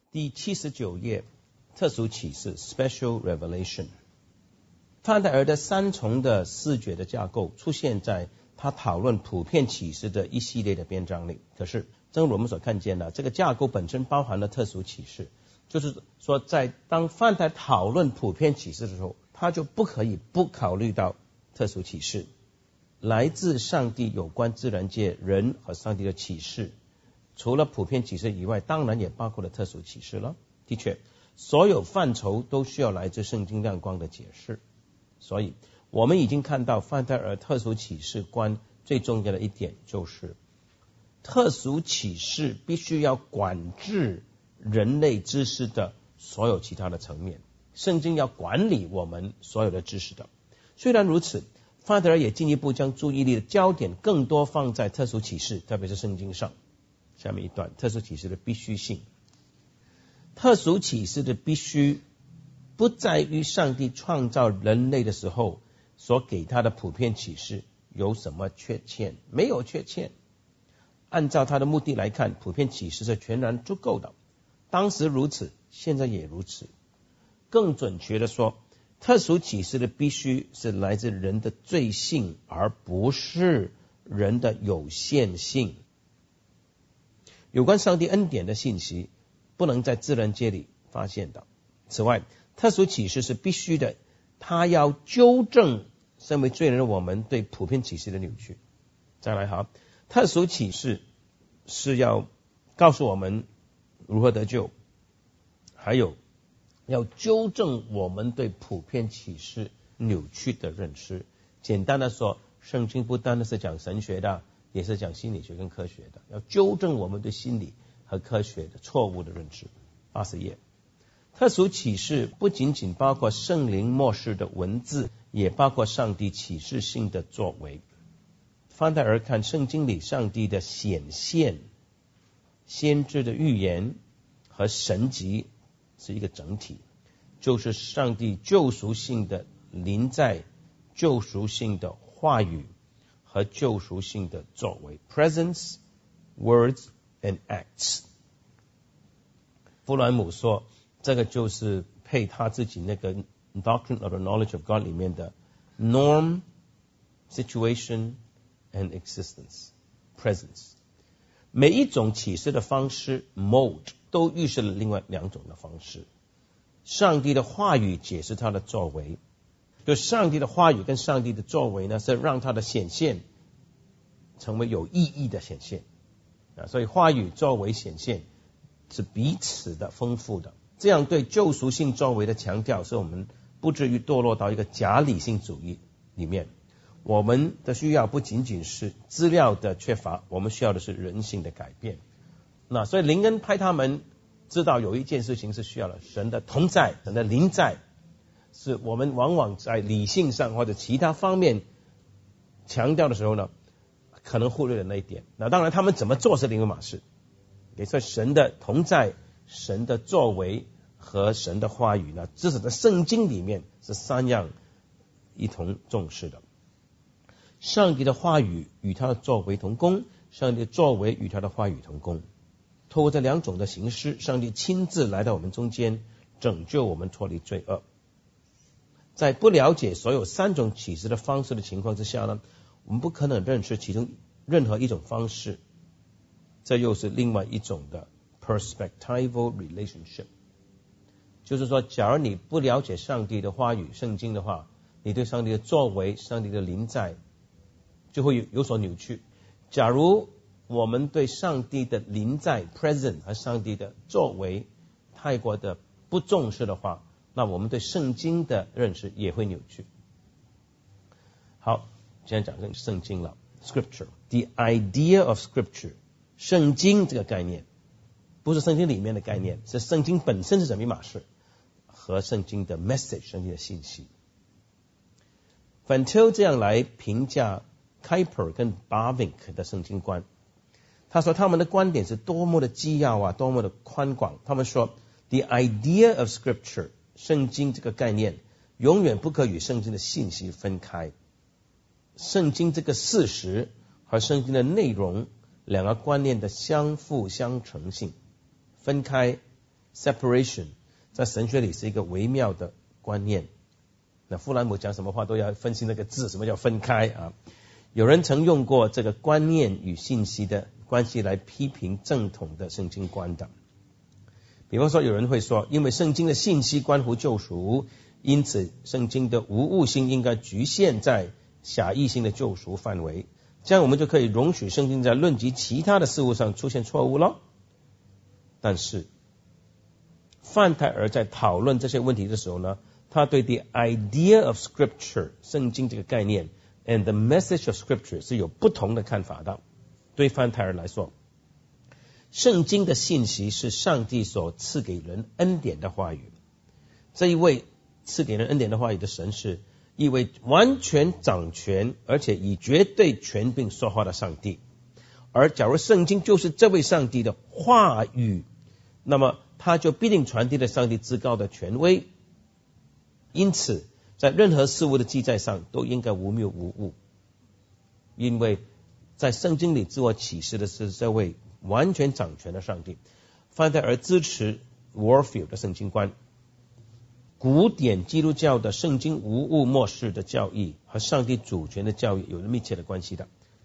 第79页，特殊启示 Special Revelation。范戴尔的三重的视觉的架构出现在他讨论普遍启示的一系列的篇章里。可是正如我们所看见的，这个架构本身包含了特殊启示，就是说当范戴讨论普遍启示的时候，他就不可以不考虑到特殊启示，来自上帝有关自然界人和上帝的启示。除了普遍启示以外，当然也包括了特殊启示了。的确，所有范畴都需要来自圣经亮光的解释。所以我们已经看到范戴尔特殊启示观最重要的一点，就是特殊启示必须要管制人类知识的所有其他的层面，圣经要管理我们所有的知识的。虽然如此，范戴尔也进一步将注意力的焦点更多放在特殊启示，特别是圣经上。下面一段，特殊启示的必须性。特殊启示的必须不在于上帝创造人类的时候所给他的普遍启示有什么缺陷，没有缺陷。按照他的目的来看，普遍启示是全然足够的，当时如此，现在也如此。更准确的说，特殊启示的必须是来自人的罪性，而不是人的有限性。有关上帝恩典的信息不能在自然界里发现的。此外，特殊启示是必须的，他要纠正身为罪人的我们对普遍启示的扭曲。再来哈，特殊启示是要告诉我们如何得救，还有要纠正我们对普遍启示扭曲的认识。简单的说，圣经不单单是讲神学的，也是讲心理学跟科学的，要纠正我们对心理和科学的错误的认知。80页，特殊启示不仅仅包括圣灵默示的文字，也包括上帝启示性的作为。范戴尔看圣经里上帝的显现、先知的预言和神迹是一个整体，就是上帝救赎性的临在、救赎性的话语和救赎性的作为 presence, words and acts。 弗兰姆说，这个就是配他自己那个 Doctrine of the Knowledge of God 里面的 norm, situation and existence, presence。 每一种启示的方式 mode 都预示了另外两种的方式。上帝的话语解释他的作为，就上帝的话语跟上帝的作为呢，是让他的显现成为有意义的显现。所以话语、作为、显现是彼此的丰富的。这样对救赎性作为的强调，是我们不至于堕落到一个假理性主义里面。我们的需要不仅仅是资料的缺乏，我们需要的是人性的改变。那所以林恩派他们知道有一件事情是需要的，神的同在、神的临在，是我们往往在理性上或者其他方面强调的时候呢，可能忽略了那一点。那当然他们怎么做是另一码事。所以神的同在、神的作为和神的话语呢，至少在圣经里面是三样一同重视的。上帝的话语与他的作为同工，上帝的作为与他的话语同工。透过这两种的形式，上帝亲自来到我们中间，拯救我们脱离罪恶。在不了解所有三种启示的方式的情况之下呢，我们不可能认识其中任何一种方式。这又是另外一种的 perspectival relationship， 就是说，假如你不了解上帝的话语、圣经的话，你对上帝的作为、上帝的临在就会有所扭曲。假如我们对上帝的临在 present 和上帝的作为太过的不重视的话，那我们对圣经的认识也会扭曲。好，现在讲圣经了。 Scripture, the idea of Scripture， 圣经这个概念不是圣经里面的概念，是圣经本身是什么一码事，和圣经的 message， 圣经的信息。Van Til 这样来评价 Kuyper 跟 Bavinck 的圣经观。他说他们的观点是多么的基要啊，多么的宽广。他们说 the idea of Scripture， 圣经这个概念永远不可与圣经的信息分开。圣经这个事实和圣经的内容两个观念的相辅相成性分开 separation 在神学里是一个微妙的观念。那富兰姆讲什么话都要分析那个字，什么叫分开啊？有人曾用过这个观念与信息的关系来批评正统的圣经观的。比方说有人会说，因为圣经的信息关乎救赎，因此圣经的无误性应该局限在狭义性的救赎范围，这样我们就可以容许圣经在论及其他的事物上出现错误咯。但是范泰尔在讨论这些问题的时候呢，他对 the idea of scripture 圣经这个概念 and the message of scripture 是有不同的看法的。对范泰尔来说，圣经的信息是上帝所赐给人恩典的话语，这一位赐给人恩典的话语的神是一位完全掌权而且以绝对权柄说话的上帝。而假如圣经就是这位上帝的话语，那么他就必定传递了上帝至高的权威，因此在任何事物的记载上都应该无谬无误，因为在圣经里自我启示的是这位完全掌权的上帝。范泰尔支持 Warfield 的圣经观，古典基督教的圣经无误末世的教义和上帝主权的教义有着密切的关系的。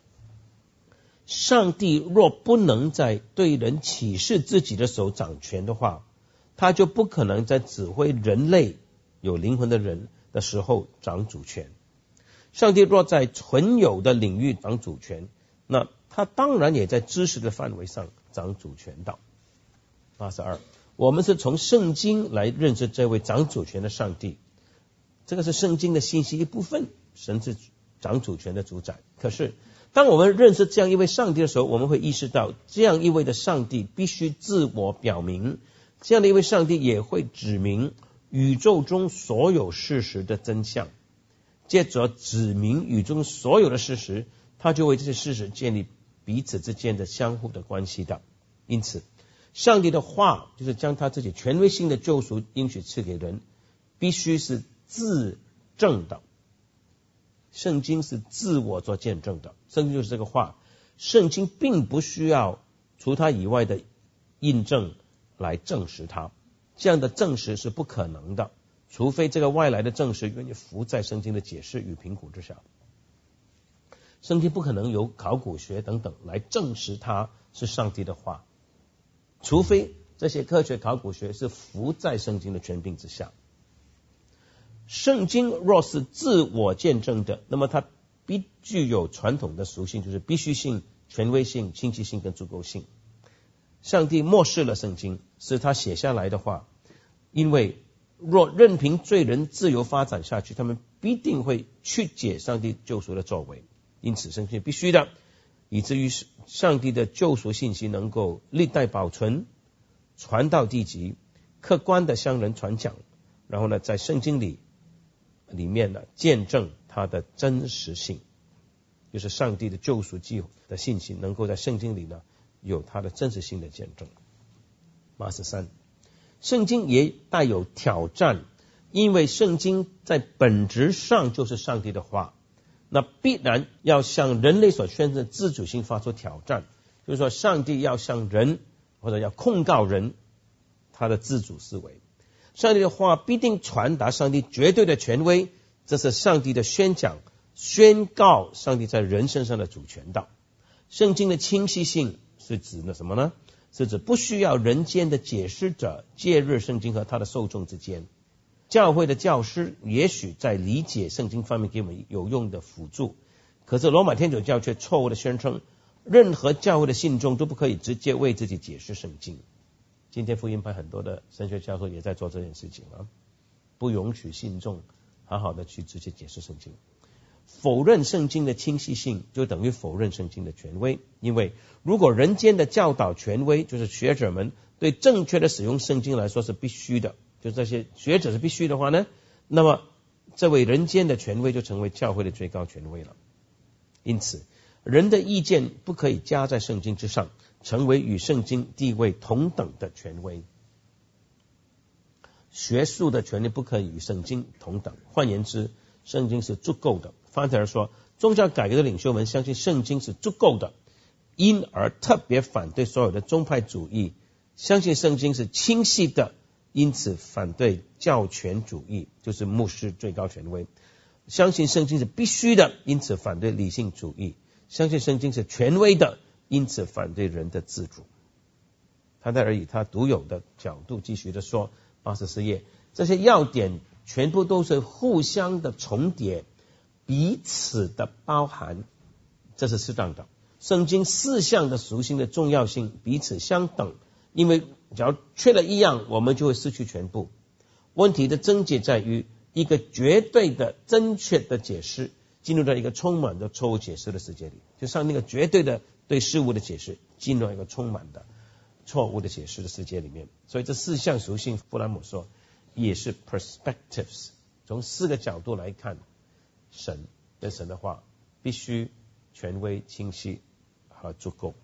上帝若不能在对人启示自己的时候掌权的话，他就不可能在指挥人类有灵魂的人的时候掌主权。上帝若在存有的领域掌主权，那他当然也在知识的范围上掌主权的。82，我们是从圣经来认识这位掌主权的上帝，这个是圣经的信息一部分，神是掌主权的主宰。可是当我们认识这样一位上帝的时候，我们会意识到这样一位的上帝必须自我表明，这样的一位上帝也会指明宇宙中所有事实的真相，借着指明宇宙中所有的事实，他就为这些事实建立彼此之间的相互的关系的。因此上帝的话就是将他自己权威性的救赎应许赐给人，必须是自证的。圣经是自我做见证的，圣经就是这个话，圣经并不需要除他以外的印证来证实它，这样的证实是不可能的，除非这个外来的证实愿意服在圣经的解释与评估之下。圣经不可能由考古学等等来证实它是上帝的话，除非这些科学考古学是服在圣经的权柄之下。圣经若是自我见证的，那么它必具有传统的属性，就是必须性、权威性、清晰性跟足够性。上帝漠视了圣经，是他写下来的话，因为若任凭罪人自由发展下去，他们必定会曲解上帝救赎的作为，因此圣经必须的，以至于上帝的救赎信息能够历代保存，传到地极，客观的向人传讲，然后呢，在圣经里面呢见证它的真实性，就是上帝的救赎计的信息能够在圣经里呢有它的真实性的见证。83，圣经也带有挑战，因为圣经在本质上就是上帝的话，那必然要向人类所宣称的自主性发出挑战，就是说上帝要向人或者要控告人他的自主思维。上帝的话必定传达上帝绝对的权威，这是上帝的宣讲，宣告上帝在人身上的主权的。圣经的清晰性是指的什么呢？是指不需要人间的解释者介入圣经和他的受众之间。教会的教师也许在理解圣经方面给我们有用的辅助，可是罗马天主教却错误的宣称，任何教会的信众都不可以直接为自己解释圣经。今天福音派很多的神学教授也在做这件事情啊，不容许信众好好的去直接解释圣经。否认圣经的清晰性就等于否认圣经的权威，因为如果人间的教导权威，就是学者们对正确的使用圣经来说是必须的，就这些学者是必须的话呢，那么这位人间的权威就成为教会的最高权威了。因此人的意见不可以加在圣经之上，成为与圣经地位同等的权威。学术的权利不可以与圣经同等，换言之，圣经是足够的。范特尔说，宗教改革的领袖们相信圣经是足够的，因而特别反对所有的宗派主义相信圣经是清晰的，因此反对教权主义，就是牧师最高权威。相信圣经是必须的，因此反对理性主义。相信圣经是权威的，因此反对人的自主。他在以他独有的角度继续的说，84页，这些要点全部都是互相的重叠，彼此的包含，这是适当的。圣经4项的属性的重要性彼此相等，因为只要缺了一样，我们就会失去全部。问题的症结在于一个绝对的正确的解释进入到一个充满着错误解释的世界里，就像那个绝对的对事物的解释进入到一个充满的错误的解释的世界里面。所以这4项属性，弗兰姆说也是 perspectives， 从4个角度来看神的话必须权威、清晰和足够。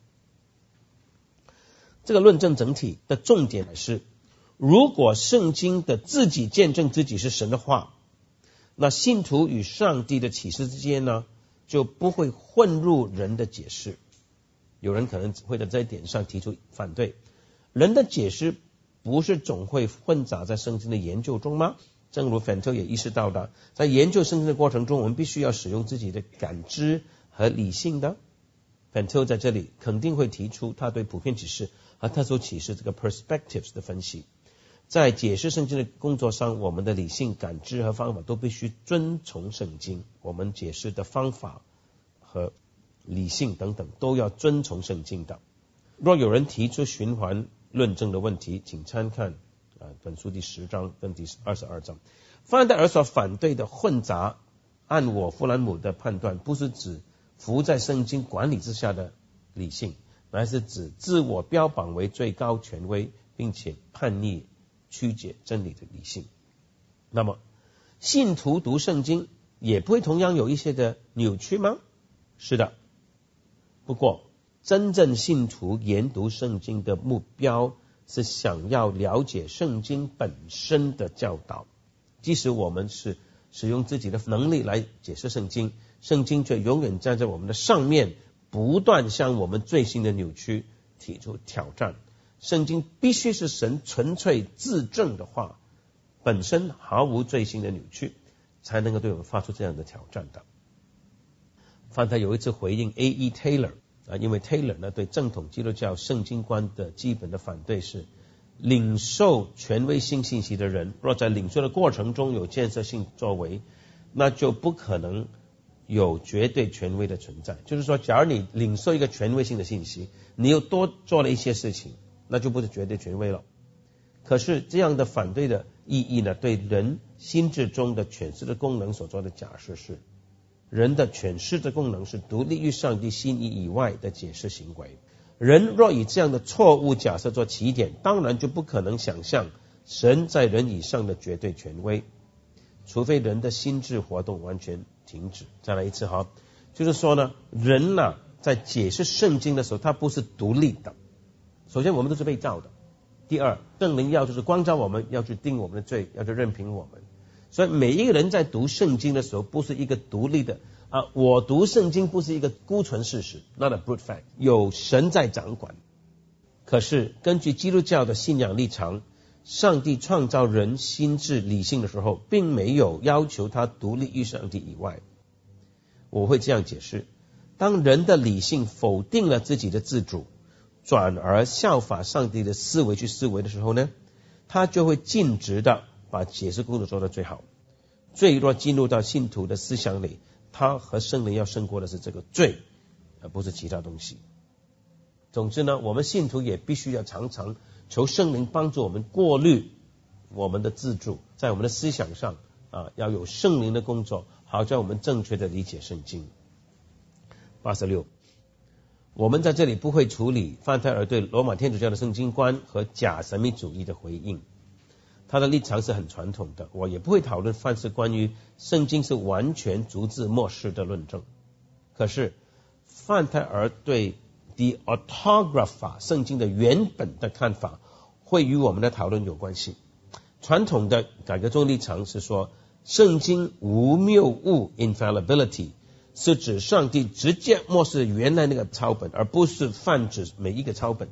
这个论证整体的重点是，如果圣经的自己见证自己是神的话，那信徒与上帝的启示之间呢，就不会混入人的解释。有人可能会在这一点上提出反对，人的解释不是总会混杂在圣经的研究中吗？正如范特也意识到的，在研究圣经的过程中，我们必须要使用自己的感知和理性的。范特在这里肯定会提出他对普遍启示和特殊启示这个 perspectives 的分析。在解释圣经的工作上，我们的理性感知和方法都必须遵从圣经，我们解释的方法和理性等等都要遵从圣经的。若有人提出循环论证的问题，请参看本书第10章跟第22章。范戴尔所反对的混杂，按我弗兰姆的判断，不是指服在圣经管理之下的理性，乃是指自我标榜为最高权威，并且叛逆曲解真理的理性。那么信徒读圣经也不会同样有一些的扭曲吗？是的，不过真正信徒研读圣经的目标是想要了解圣经本身的教导。即使我们是使用自己的能力来解释圣经，圣经却永远站在我们的上面，不断向我们最新的扭曲提出挑战。圣经必须是神纯粹自证的话，本身毫无最新的扭曲，才能够对我们发出这样的挑战的。范特有一次回应 A.E. Taylor， 因为 Taylor 呢对正统基督教圣经观的基本的反对是，领受权威性信息的人，若在领受的过程中有建设性作为，那就不可能有绝对权威的存在。就是说，假如你领受一个权威性的信息，你又多做了一些事情，那就不是绝对权威了。可是这样的反对的意义呢，对人心智中的诠释的功能所做的假设是，人的诠释的功能是独立于上帝心意以外的解释行为。人若以这样的错误假设做起点，当然就不可能想象神在人以上的绝对权威，除非人的心智活动完全停止。再来一次哈，就是说呢，人在解释圣经的时候，他不是独立的。首先我们都是被造的，第二，圣灵要就是光照我们，要去定我们的罪，要去任凭我们。所以每一个人在读圣经的时候，不是一个独立的我读圣经不是一个孤存事实 not a brute fact， 有神在掌管。可是根据基督教的信仰立场，上帝创造人心智理性的时候，并没有要求他独立于上帝以外。我会这样解释，当人的理性否定了自己的自主，转而效法上帝的思维去思维的时候呢，他就会尽职的把解释工作做得最好。罪若进入到信徒的思想里，他和圣灵要胜过的是这个罪，而不是其他东西。总之呢，我们信徒也必须要常常求圣灵帮助我们过滤我们的自主，在我们的思想上要有圣灵的工作，好叫我们正确的理解圣经。86，我们在这里不会处理范特尔对罗马天主教的圣经观和假神秘主义的回应，他的立场是很传统的。我也不会讨论范是关于圣经是完全逐字默示的论证。可是范特尔对 The Autographa 圣经的原本的看法会与我们的讨论有关系。传统的改革宗立场是说，圣经无谬误 infallibility 是指上帝直接默示原来那个抄本，而不是泛指每一个抄本的。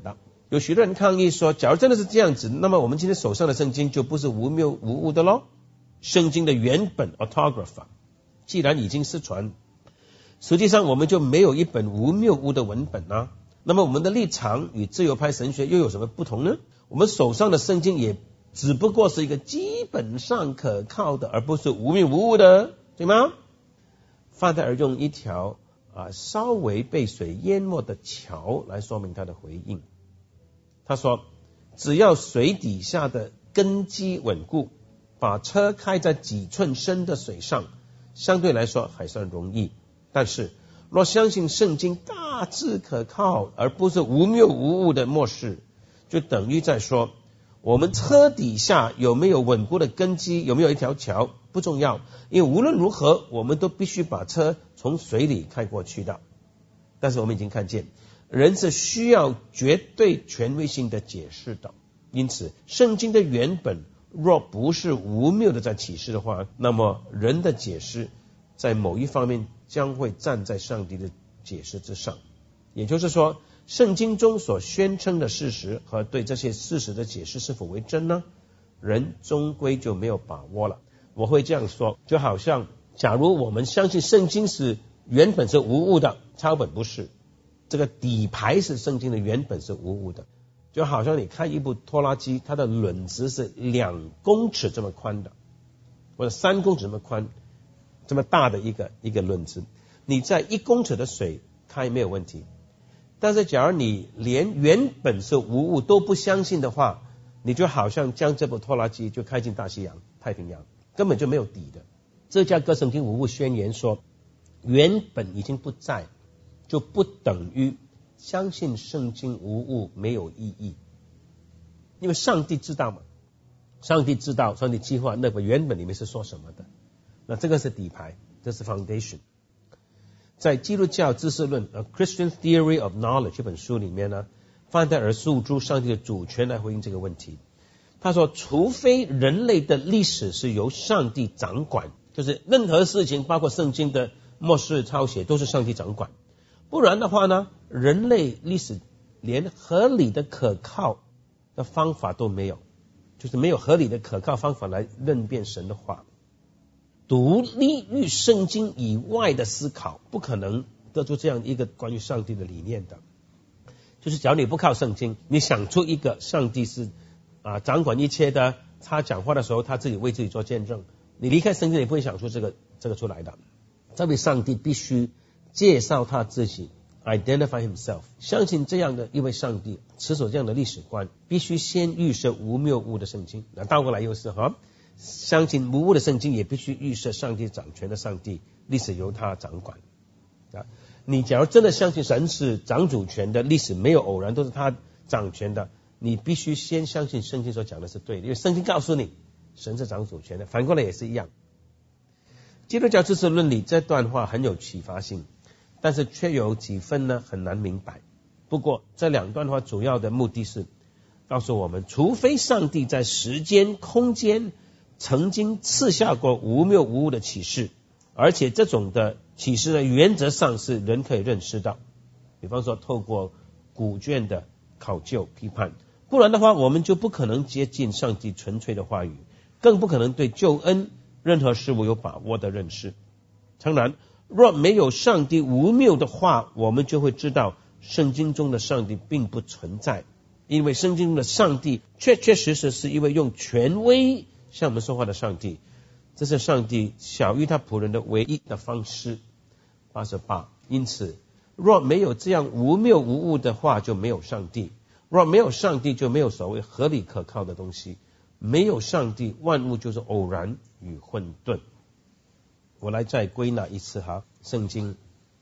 有许多人抗议说，假如真的是这样子，那么我们今天手上的圣经就不是无谬无误的咯。圣经的原本 autograph 既然已经失传，实际上我们就没有一本无谬误的文本啊。那么我们的立场与自由派神学又有什么不同呢？我们手上的圣经也只不过是一个基本上可靠的，而不是无谬无误的，对吗？范戴尔用一条稍微被水淹没的桥来说明他的回应。他说，只要水底下的根基稳固，把车开在几寸深的水上，相对来说还算容易。但是若相信圣经大致可靠，而不是无谬无误的漠视，就等于在说，我们车底下有没有稳固的根基，有没有一条桥不重要，因为无论如何我们都必须把车从水里开过去的。但是我们已经看见，人是需要绝对权威性的解释的，因此圣经的原本若不是无谬的在启示的话，那么人的解释在某一方面将会站在上帝的解释之上。也就是说，圣经中所宣称的事实和对这些事实的解释是否为真呢？人终归就没有把握了。我会这样说，就好像假如我们相信圣经是原本是无误的，抄本不是，这个底牌是圣经的原本是无误的，就好像你看一部拖拉机，它的轮子是2公尺这么宽的，或者3公尺这么宽，这么大的一个轮子，你在1公尺的水开没有问题。但是假如你连原本是无误都不相信的话，你就好像将这部拖拉机就开进大西洋、太平洋，根本就没有底的。芝加哥圣经无误宣言说，原本已经不在，就不等于相信圣经无误没有意义。因为上帝知道嘛，上帝知道，上帝计划那个原本里面是说什么的，那这个是底牌，这是 foundation。在基督教知识论 A Christian Theory of Knowledge 这本书里面呢，范戴尔诉诸上帝的主权来回应这个问题。他说，除非人类的历史是由上帝掌管，就是任何事情包括圣经的默示抄写都是上帝掌管，不然的话呢，人类历史连合理的可靠的方法都没有，就是没有合理的可靠方法来认辨神的话。独立于圣经以外的思考不可能得出这样一个关于上帝的理念的。就是假如你不靠圣经，你想出一个上帝是掌管一切的，他讲话的时候他自己为自己做见证，你离开圣经你不会想出这个出来的。这位上帝必须介绍他自己 identify himself， 相信这样的一位上帝持守这样的历史观，必须先预设无谬误的圣经。那倒过来又是相信无误的圣经也必须预设上帝掌权的上帝，历史由他掌管。你假如真的相信神是掌主权的，历史没有偶然，都是他掌权的，你必须先相信圣经所讲的是对的，因为圣经告诉你神是掌主权的，反过来也是一样。基督教知识论里这段话很有启发性，但是却有几分呢很难明白。不过这2段话主要的目的是告诉我们，除非上帝在时间空间曾经赐下过无谬无误的启示，而且这种的启示呢原则上是人可以认识到，比方说透过古卷的考究批判，不然的话我们就不可能接近上帝纯粹的话语，更不可能对救恩任何事物有把握的认识。诚然，若没有上帝无谬的话，我们就会知道圣经中的上帝并不存在，因为圣经中的上帝确确实实是一位用权威向我们说话的上帝，这是上帝晓谕他仆人的唯一的方式。88，因此若没有这样无谬无误的话，就没有上帝；若没有上帝，就没有所谓合理可靠的东西。没有上帝，万物就是偶然与混沌。我来再归纳一次圣经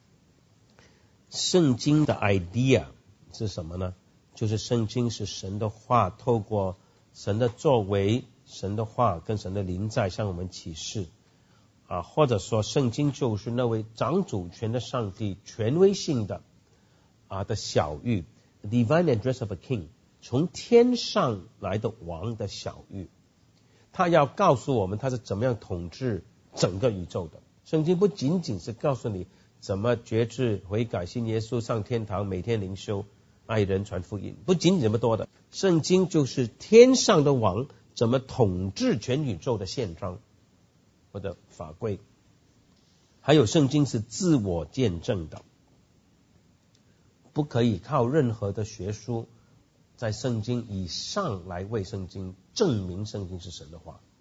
的 idea 是什么呢？就是圣经是神的话，透过神的作为，神的话跟神的灵在向我们启示或者说圣经就是那位掌主权的上帝权威性的晓谕 divine address of a king， 从天上来的王的晓谕，他要告诉我们他是怎么样统治整个宇宙的。圣经不仅仅是告诉你怎么决志悔改信耶稣上天堂每天灵修， 爱人传福音，不仅仅这么多的，圣经就是天上的王怎么统治全宇宙的宪章或者法规。还有圣经是自我见证的，不可以靠任何的学书在圣经以上来为圣经证明圣经是神的话。